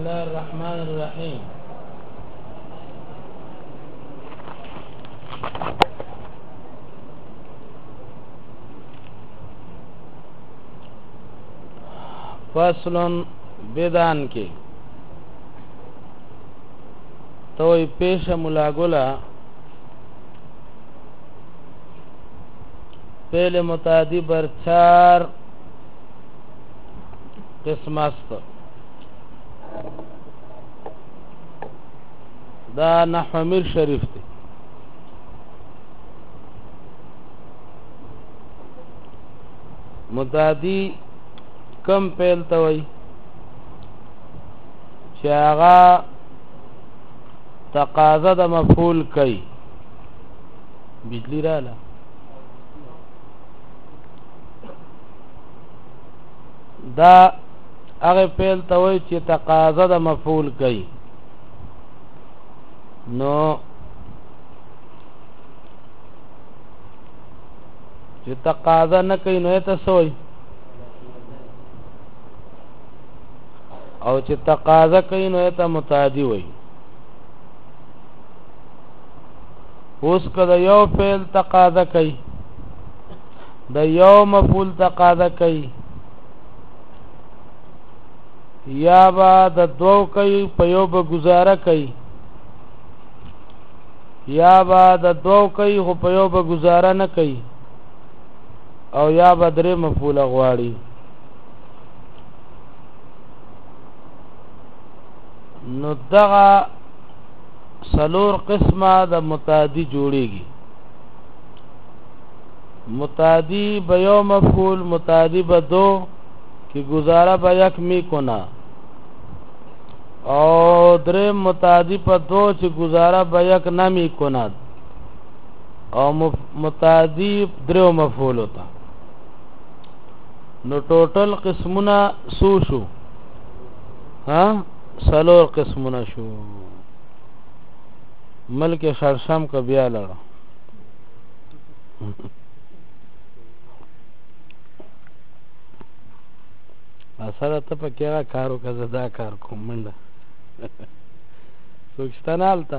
الله الرحمن الرحيم. فصل بدان کې توي پیش ملاګولا پہلے متعدی بر 4 قسم است. دا نحو امیر شریف دی. متعدی کم پیل توي چې هغه تقاضا د مفعول کوي. بجلی رااله دا هغه پیل توي چې تقاضا د مفعول کوي. نو چې تقاضا نه کوي نو ته سوې او چې تقاضا کوي نو ته متعدی وي. اوس کله یو فعل تقاضا کوي د یو مفعول تقاضا کوي یا با د دوو کوي په یو به گزاره کوي یا با د دوو کوي خو په یو به گزاره نه کوي او یا به درې مفعول غواړي. نو دغه سلور قسمه د متعدی جوړیږي. متعدی به یو مفعول متعدی به دو کی گزاره به یک می کنا او درې متعدی په دو چې گزاره به یک نمی کند او متعدی درو مفعول ہوتا. نو ټوټل قسمونه سو شو ها سلور قسمونه شو. ملک شرشم کا بیا لړه اصله ته په کېغه کارو که زه دا کار کوم منډه څوک شته نه هلته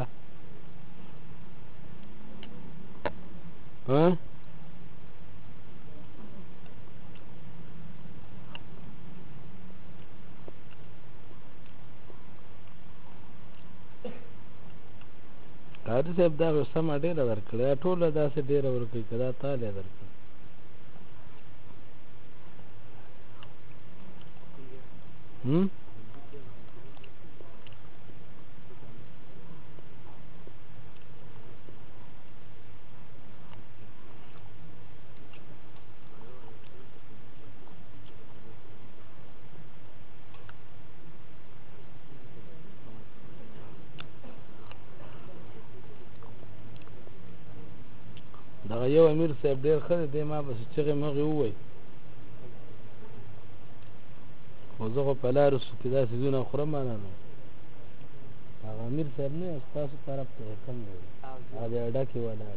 قاضي صاحب دا سمه ډېره ورکړې ټوله داسې ډېره ورکړي که دا تاله درکړي دغه یو امیر صاحب ډېر ښه دی ما بس چغې مغې ووایي خو زه خو په لارو کې دا څیزونه خورم نه نو هغه امیر صاحب نه ستاسو طرف ته کم دی هغه ډکې ولاړې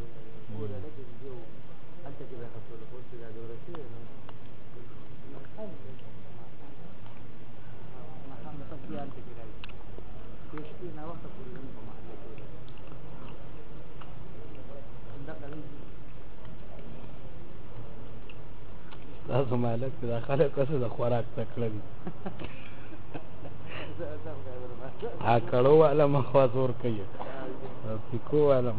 تاسو مالک دا خلک کسه د خوراک تکړه ها کړو والا مخواز ور کوي پکو والا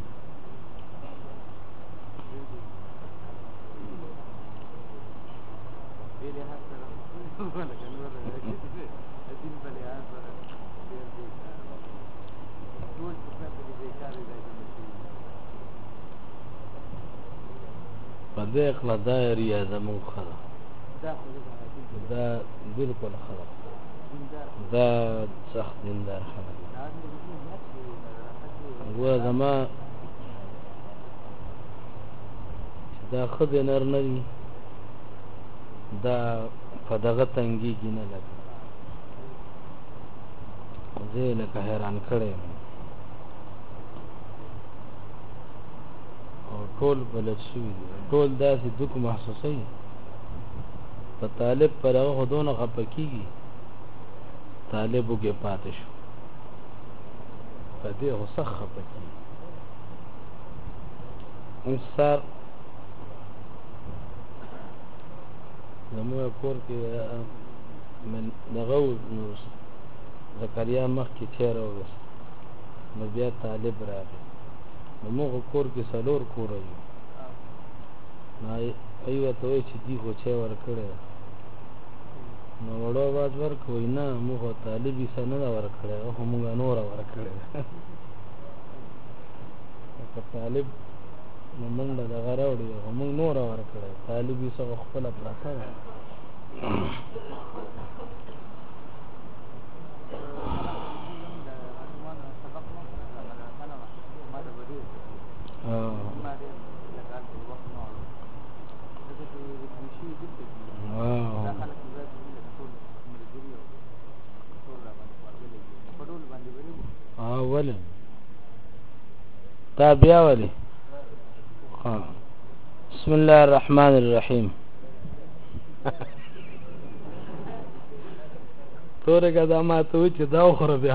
پدې اخلا دایری زمون خلا دا بالکل خلا دا سخت دیندار خلا و زما دا خود نر نه دا فدغه تنګي کې نه لګ زه لکه حیران کړم او ټول بلد شوي ټول داسې دک محسوسوي په طالب پر هغه خودونه خفه کېږي طالبو کې پاتې شو په دې غصه خپه کی انصار زموږ کور کې من دغه نو زکریا مخ کې چیر وست نو بیا طالب راغی نو موږ کور کې څلور کور یو نو ایوه ته وایي چې دی خو چای ورکړی نو وړو باز ورکوي نه موږ طالب ایسه نه ده ورکړی خو موږ نوره ورکړې که طالب نو منډه دغه راوړي خو موږ نوره ورکړی طالب ایسه خو خپله پراته ده ولې تا بیا ولې بسم الله الرحمن الرحیم تورې که دا ماته و چې دا وخوره بیا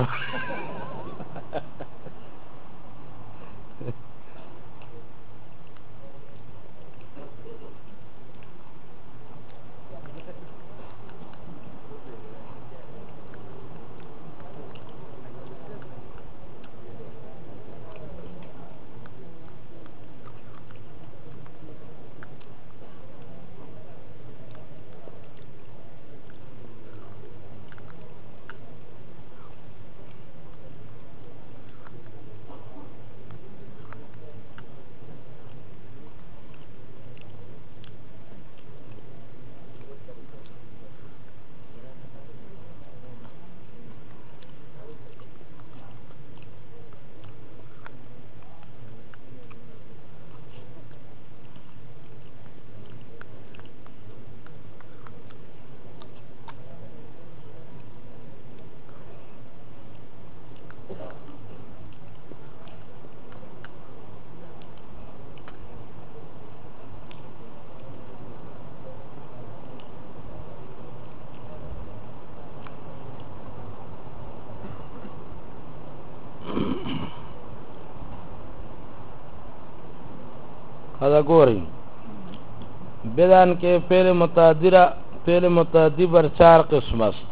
هذا گوری بدان کے فعل متعدی بر چار قسم است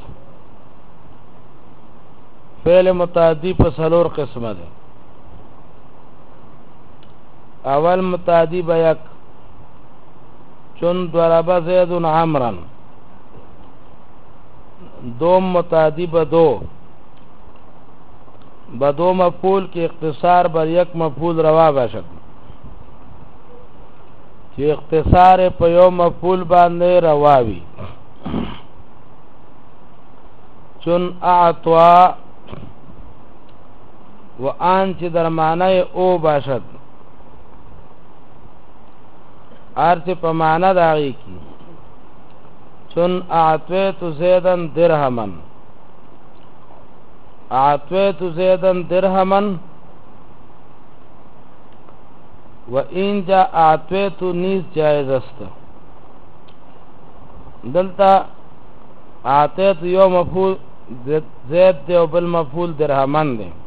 فعل متعدی پر سلور قسم ہے اول متعدی بیک چون ضرب زید عمرا دوم متعدی بدو مفعول کی اختصار بر یک مفعول روا باشد چې اختصار په یو مفعول باندې رواوي چون اعطوا وان چې در معنی او باشد ارچ په معنا داږي کی چون اعطيت زيدا درهما اعطيت زيدا درهما و این جا اعطیتو نیز جائز است دلتا اعطیتو یو مفعول زید دی و بل مفعول درهمن دی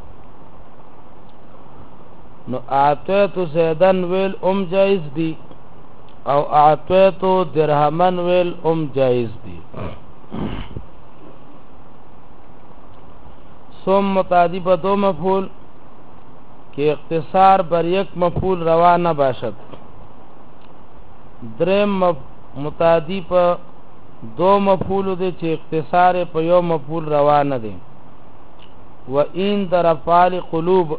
نو اعطیتو زیدن ویل جائز دی او اعطیتو درهمن ویل جائز دی سوم متعدی با دو مفعول کہ اختصار بر یک مفعول روا نہ باشد درم متعدی پر دو مفعول دے چھ اختصار پر یو مفعول روا نہ دے و این در افعال قلوب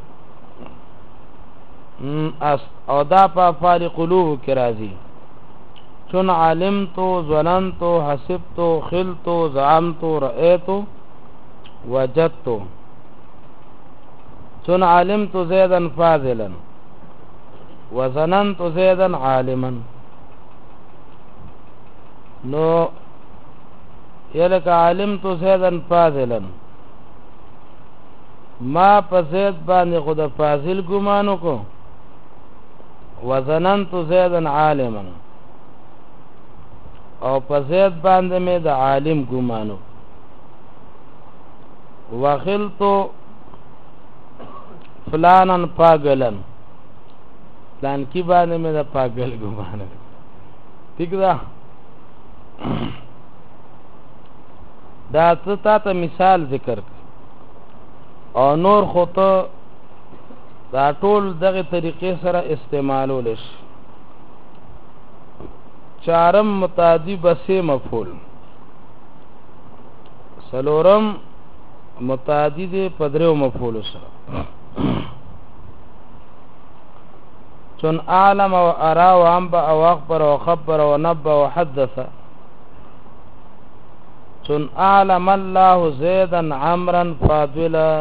او دا پا افعال قلوب کی راضی چون علمتو ظننتو حسبتو خلتو زعمتو رأیتو وجدتو چون علمت زیدا فاضلا وظننت زیدا عالما نو یلک علمت زیدا فاضلا ما په زید باندې خود فاضل ګمانو کو وظننت زیدا عالما او په زید باندې مې د عالم ګمانو وخلتو فلانن پاگلن پلان کی باندې مې دا پاگل ګمان ٹھیک ده دا ته مثال ذکر او نور خو ته دا ټول دغه طریقې سره استعمالول شي چارم متعدی بسې مفعول سلورم متعدی دې پدریو مفعول سره چون اعلم و ارى و انبأ و اخبر و خبر و نبأ و حدث چون اعلم الله زيدا عمرا فاضلا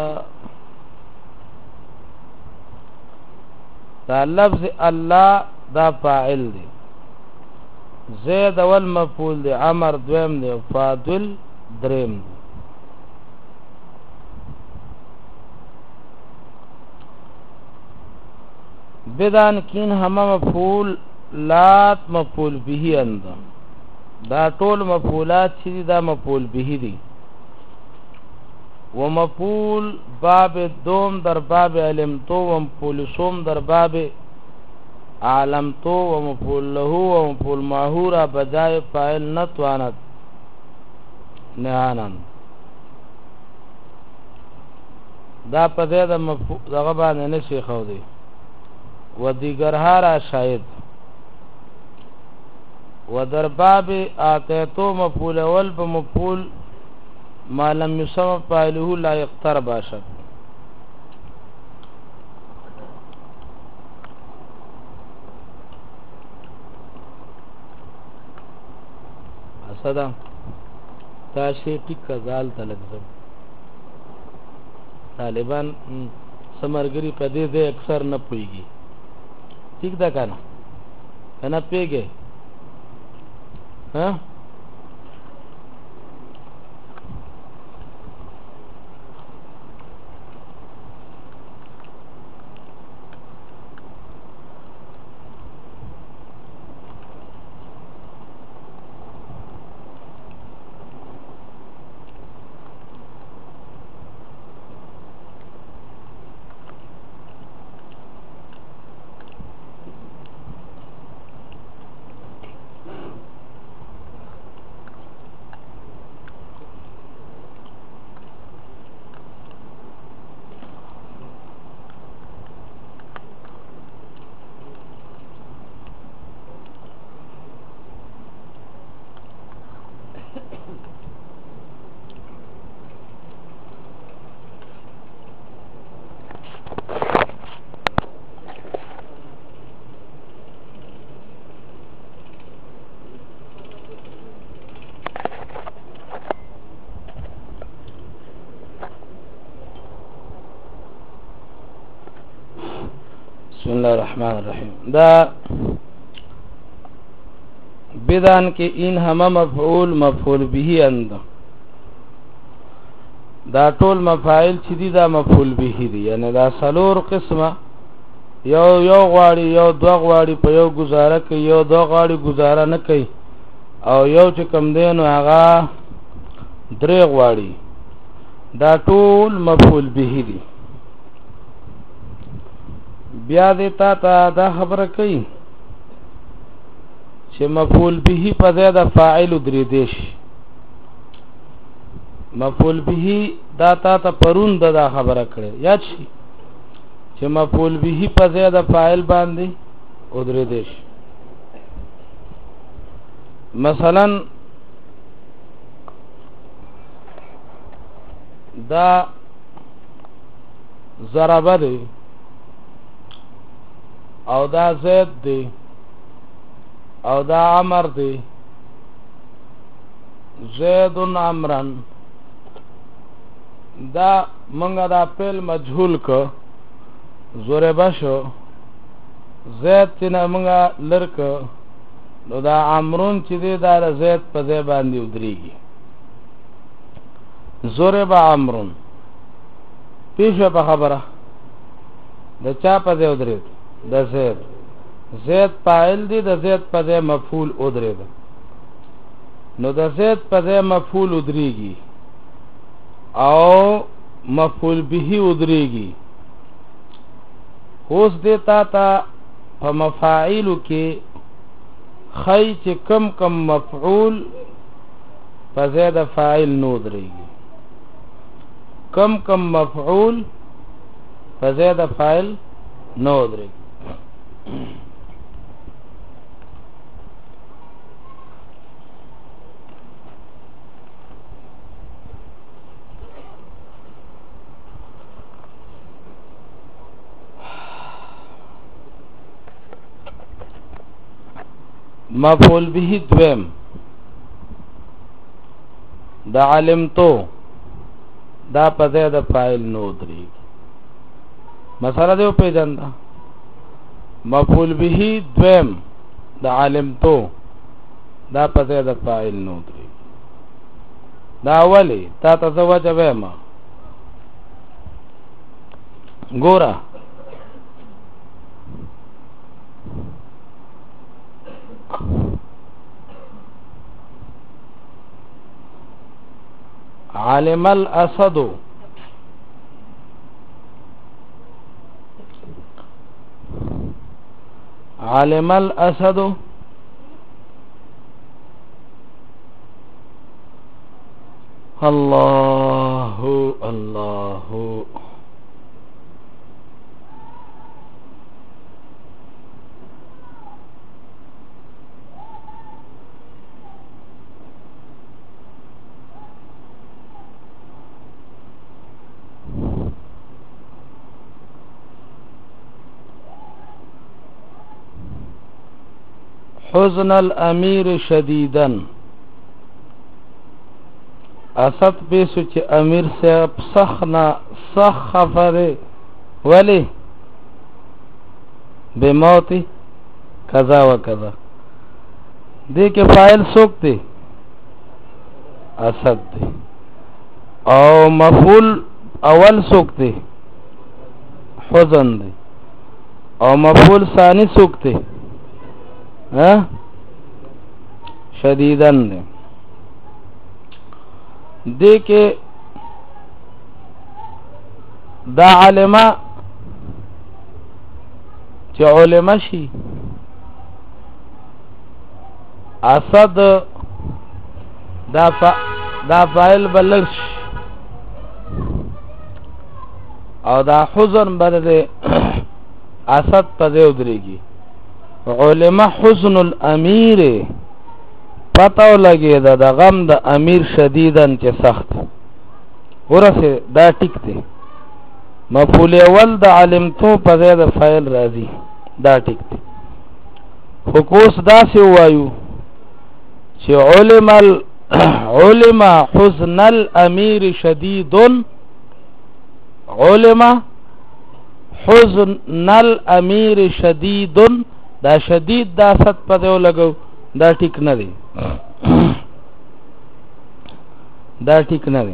دا لفظ الله دا فاعل دی زید اول مفعول دی عمر دویم دی فاضل دریم دی بدان کین هم مفعول لات مفعول به اند دا ټول مفعولات چې دا مفعول به دي ومفعول باب دوم در باب علمتو ومفعول سوم در باب علمتو ومفعول له ومفعول معهورا بجای فاعل نتوانت نهانن دا پدې د مفعول دغه باندې نشي خو دی و دیگرها را شاید و در باب آتیتو مفعول اول بمفعول ما لم يسمى فاعله لا يقتر باشد اسدا تاشی ټیک کزال تلګم طالبان سمرګری په دې ځای اکثر نه پويږي ٹھیک ده کنه پیګه ها بسم الله الرحمن الرحیم دا بدان کې ان هم مفعول به اند دا ټول مفاعل چې دي دا مفعول به دي یعنی دا سلور قسمه یو غواړي یو دو غواړي په یو گزاره کوي یو دو غواړي گزاره نه کوي او یو چې کم دین هغه درې غواړي دا ټول مفعول به دي بیا دې تا دا خبره کوي چې مفعول به په ځای د فاعل درې دیش مفعول به دا تا پرون دا خبره کړي یاد شي چې مفعول به په ځای د فاعل باندې او درې دیش مثلا دا ضربه دی او دا زید دی او دا عمر دی زید عمرن دا منگا دا پیل مجهول که زوره بشو زید چینا منگا لرکه نو دا عمرون چی دی دا زید پا دی باندی ادریگی زوره با عمرون پیشو پا خبره دا چا پا دی ادرید د زید فاعل دی د زید په ځای مفعول ودرېده نو د زید په ځای مفعول ودرېږي او مفعول به ودریږي. اوس دیتا تا په مفاعیلو کې خی چې کم مفعول په ځای د فاعل نو درېږي، کم مفعول په ځای د فاعل نو درېږي. مفعول به دویم دا علمتو دا په ځای د فاعل نو درېږي. مسله دیو پیژنده مفعول به دویم دا علمتو دا په ځای د فاعل نو درېږي. دا اولی تا ته زه وجه وایم ګوره علم الاسد علم الاسد الله الله حزن الامیر شدیدن اسد پیسو چې امیر صاحب سخ خفره ولی بموتی کذا و کذا دې کې فاعل څوک دی؟ اسد دی. او مفعول اول څوک دی؟ حزن دی. او مفعول ثانی څوک دی؟ شدیدن دی. دې کې دا علمه چې علمه شي اسد دا فاعل بلش او دا حزن بلده اسد په ځای ودرېږي. علمه حزن الامیر پتاو لګي دا د غم د امیر شدیدن چې سخت ورسه دا ټیک دی. مفعول اول د علمتو په ځای د فاعل راځي دا ټیک دی. خو کوس داسې وایو چې علم حزن الامیر شدیدن علم حزن الامیر شدیدن دا شدید دا ست په دیو لګو دا ټیک نه دی. دا ټیک نه دی.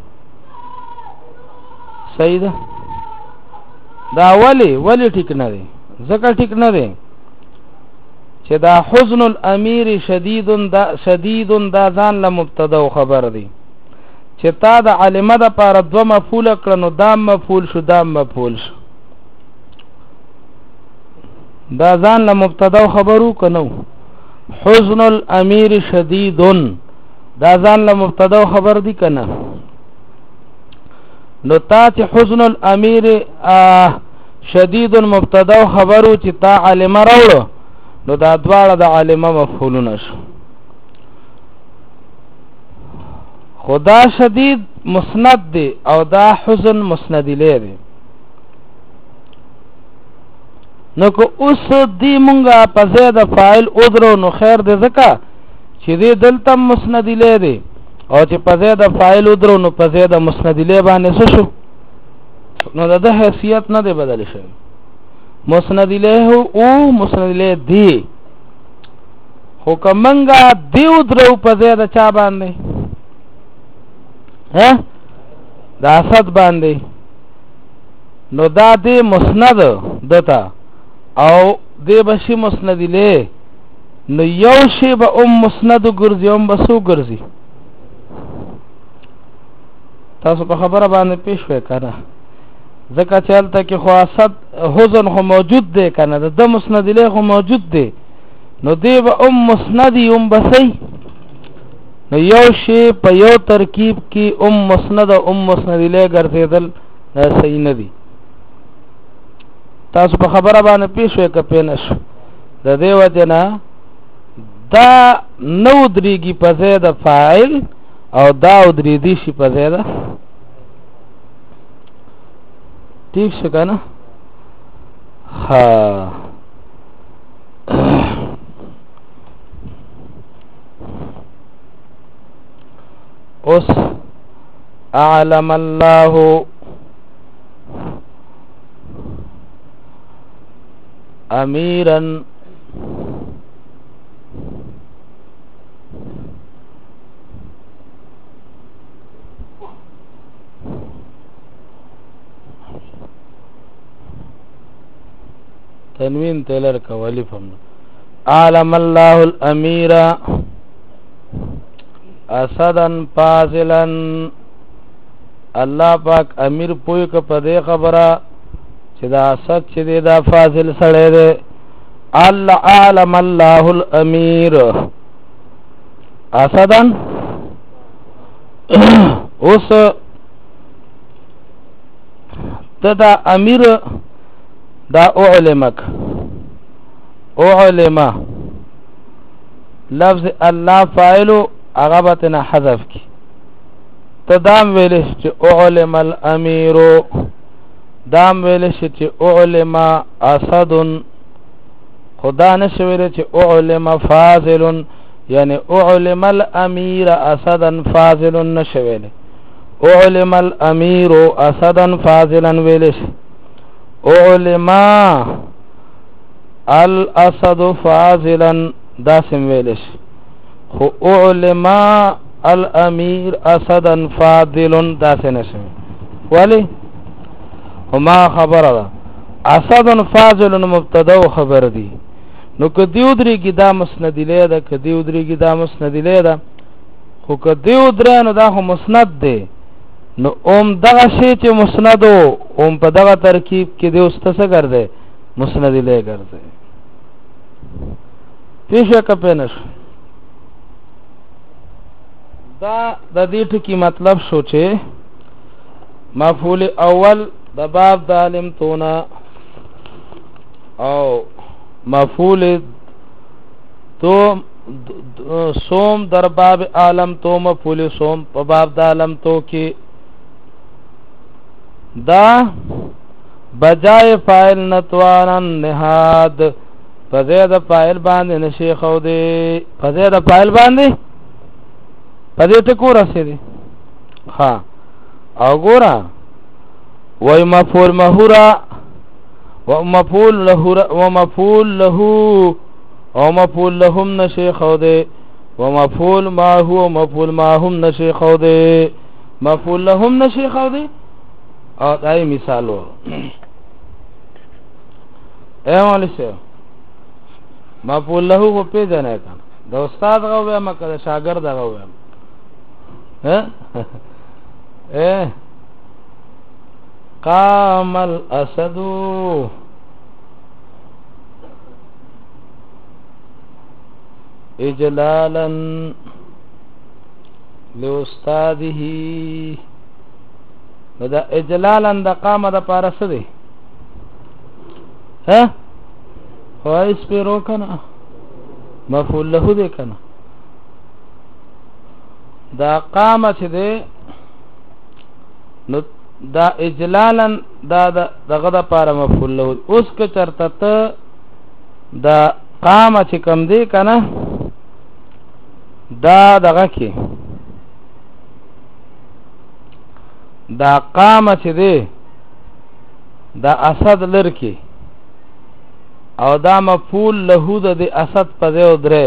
صحیح ده. دا ولی ټیک نه دی. ځکه ټیک نه دی چې دا حزن الامیر شدیدن دا ځان له مبتدا او خبر دی. چې تا د علمه د پاره دو مفعول کړنو دا مفعول شو دا مفعول شو دا ځان له مبتدا خبرو کنو. حزن الامیر شدیدن دا ځان له مبتدا خبر دی کنه. نو تا چې حزن الامیر شدیدن مبتدا خبرو چې تا علمه راوړو نو دا دواړه د علمه مفعولونه شو. خدا شدید مسند دی او دا حزن مسند الیه دی. نو که اوس دی مونږه په ځای د فاعل ادرو نو خیر دی ځکه چې دی دلته مسند الیه دی او چې په ځای د فاعل ادرو نو په ځای د مسند الیه باندې څه شو نو د حیثیت نه دی بدل شوی. مسند الیه او مسند الیه دی خو که مونږه دی ادرو په ځای د چا باندې د اسد باندې نو دا دی مسند دتا او دی بشی مسند له نو یو شی به مسند ګرځي بسو ګرځي تاسو په خبره باندې پیښ وې کنه ځکه چې هلته کې خو اسد حزن خو موجود دی کنه د مسند له خو موجود دی نو دی به مسندی بسې نو یو شی په یو ترکیب کې مسند او مسند له ګرځیدل صحیح نه دی تاسو په خبره باندې پیښ وې کپې نشو د دې وجنه دا نو درېږي په ځای د فاعل او دا درې دي شي په ځای ده ٹھیک شو کنه ها اوس اعلم الله اميرا تنوین تلر کولی فهم عالم الله الامیر اسدا فاضلا الله پاک امیر پوی ک په دې خبره چې دا اسد چې دا فاضل سره دی الله عالم الله الامیر اسدا اوس دا امیر دا علمک علم لفظ الله فاعل عقبتنا حذف کی تدام ویلش چې علم الامیر دام ویلش چې علم اسد خدا نشویل چې علم فاضل یعنی علم الامیر اسدا فاضل نشویل علم الامیر اسدا فاضلا ویلش علماء الاسد فاضلا داسم ویلش خو علماء الامیر اسدا فاضل داسم نشوی ولی وما خبر ده اسد فاضل مبتدا و خبر دی نو کدیو درې کی دا مسند له ده کدیو درې کی دا مسند له ده خو کدیو درې نو دا خو مسند دی نو دغه شی چې مسند او په دغه ترکیب کې د استسه ګرځي مسند له ګرځي پیښه کپنش دا د دې ټکی مطلب شو چې مفعول اول د باب د علم تونا او مفعول تو سوم در باب عالم تو مفعول سوم په باب د عالم تو کې دا بجای فاعل نتوانن نهاد فزید فاعل باندې نشي خو دې فزید فاعل باندې پدې ته کو رسېدي ها او ګورا وای مفعول مهورا ومفعول له ومفعول له او مفعول لهم نشي خو دې ومفعول ما هو مفعول ما هم نشي خو دې مفعول لهم نشي خو دې او دای مثالو مولوی شه مفعول له په پیژنه کړه د استاد غوې مکه د شاګرد غوې قام الاسد اجلالا لاستاذه دا اجلالا د قامه د پارس دی ها خواهش پیرو کنه مفعول له دی کنه دا قامه چې دی نو دا اجلالا دا دغه د پاره مفعول له اوس که چرته ته دا قامه چې کم دی کنه دا دغه کې دا قامه چې دی دا اسد لرکی او دا مفعول له د اسد په ځای درې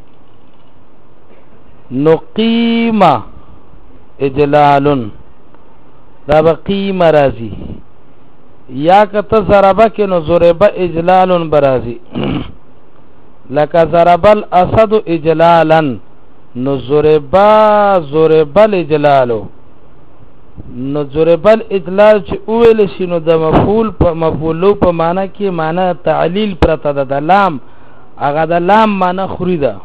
نو قیمه اجلالن دا بقیمه رازی یا کته ضربه کې نو ضربه اجلالن برازی لکه ضرب الاسد اجلالا نو ضربه اجلالو نو ضربل اطلاق چې اول شي نو د مفعول په مفعول په معنا کې معنا تعلیل پرته ده د لام هغه د لام معنا خوري ده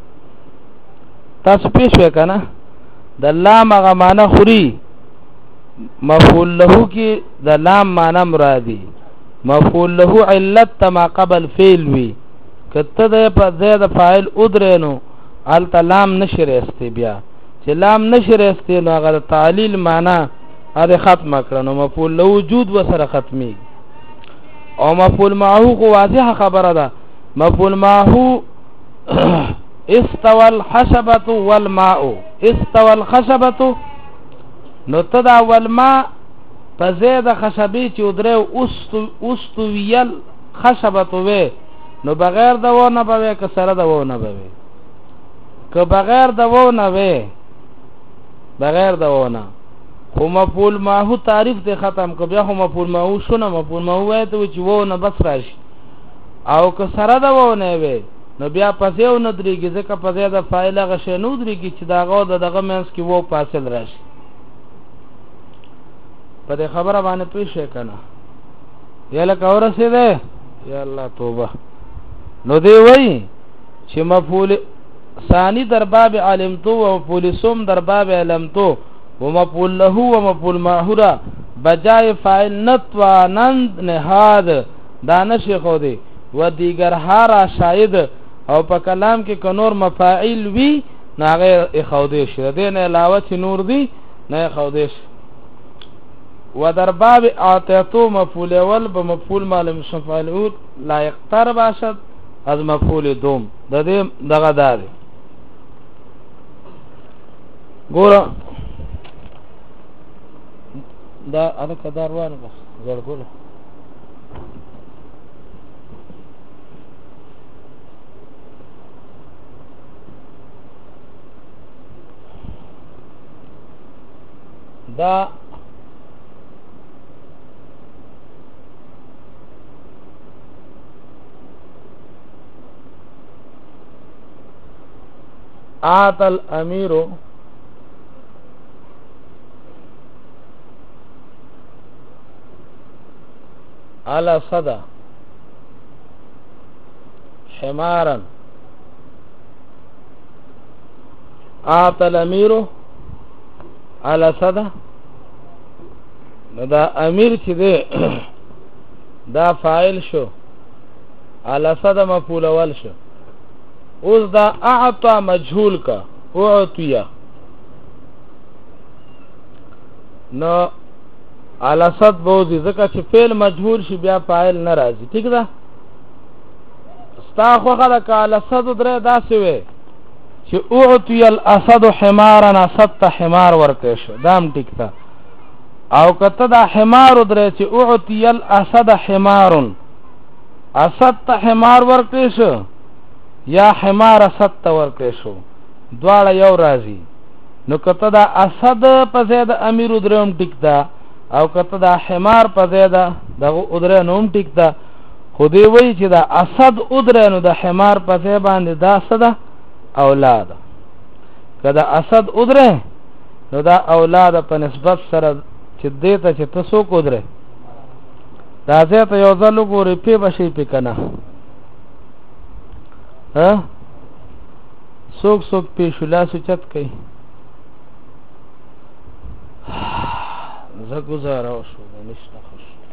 تاسو پیښ وکنه د لام هغه معنا خوري مفعول له کې د لام معنا مرادي مفعول له علت ما قبل فعل وی کته د په زید فاعل ادرنو ال لام نشر استی بیا چې لام نشر استی نو هغه تعلیل معنا اره ختم کړنو مفعول له وجود وسره ختمي او مفعول معه خو واضحه خبره ده مفعول معه استوى الخشبه والماء استوى الخشبه نو تدا والماء په زید خشبي چې درو اوستویل خشبه وې نو بغیر د و نه به که سره د و نه به که بغیر د و نه وې بغیر د و نه خو مفعول معه تعریف ته ختم کو بیا خو مفعول معه شونه مفعول معه وای ته چې و نه بس راشي او که سره د و نه وې نو بیا پسې و نه درېږي ځکه په زیاده فاعل هغه شی نو درېږي چې داغه دغه منس کې و فاصل راشي په دې خبره باندې پېښه کنه یا لکه اورسه ده یا الله توبه نو دی وای چې مفعول ثانی در باب علمتو و مفعول سوم در باب علمتو و مفعول له و مفعول معه بجای فاعل نتوانند نهاد دانش خو دی و دیگر هارا شاید او په کلام کې کنور مفاعیل وی ناغه اخودش دین علاوه چې نور دی نه خودش و در باب اعطیتو مفعول اول به مفعول معلوم شفاعل لا یقتر باشد از مفعول دوم د دې دغه دار ګور دا اله قدر وانه بس زړ ګول دا آت الامیر على صدى حمارا آت الامیر على صدى دا امیر چې دی دا فاعل شو على صدى مفعول اول شو اوس دا اعطى مجهول کا اعطیا نو على صد بوزي ځکه چې فعل مجهول شي بیا فاعل ناراضي ٹھیک ده ستا خو خلک على صد درې داسې وي چې اعطي الاسد حمارا اسد حمار ورکه شو دام ټیک ده او کته دا حمار درې چې اعطي الاسد حمار اسد حمار ورکه شو یا حمار اسد ورکه شو دواړه یو راځي نو کته دا اسد په زید امیر درم ټیک ده او کته دا حمار په زیاده دغه ادره نوم ټیک ده خو دی وی چې دا اسد ادره نو د حمار په ځای باندې دا صدا اولاد کدا اسد ادره نو دا اولاد په نسبت سره چې دیته چې تاسو کو ادره دا ځای ته یو ځل وګورئ په بشي په کنه ها څوک څوک په شولا سوچت کوي زه گزاره شو نشته خوش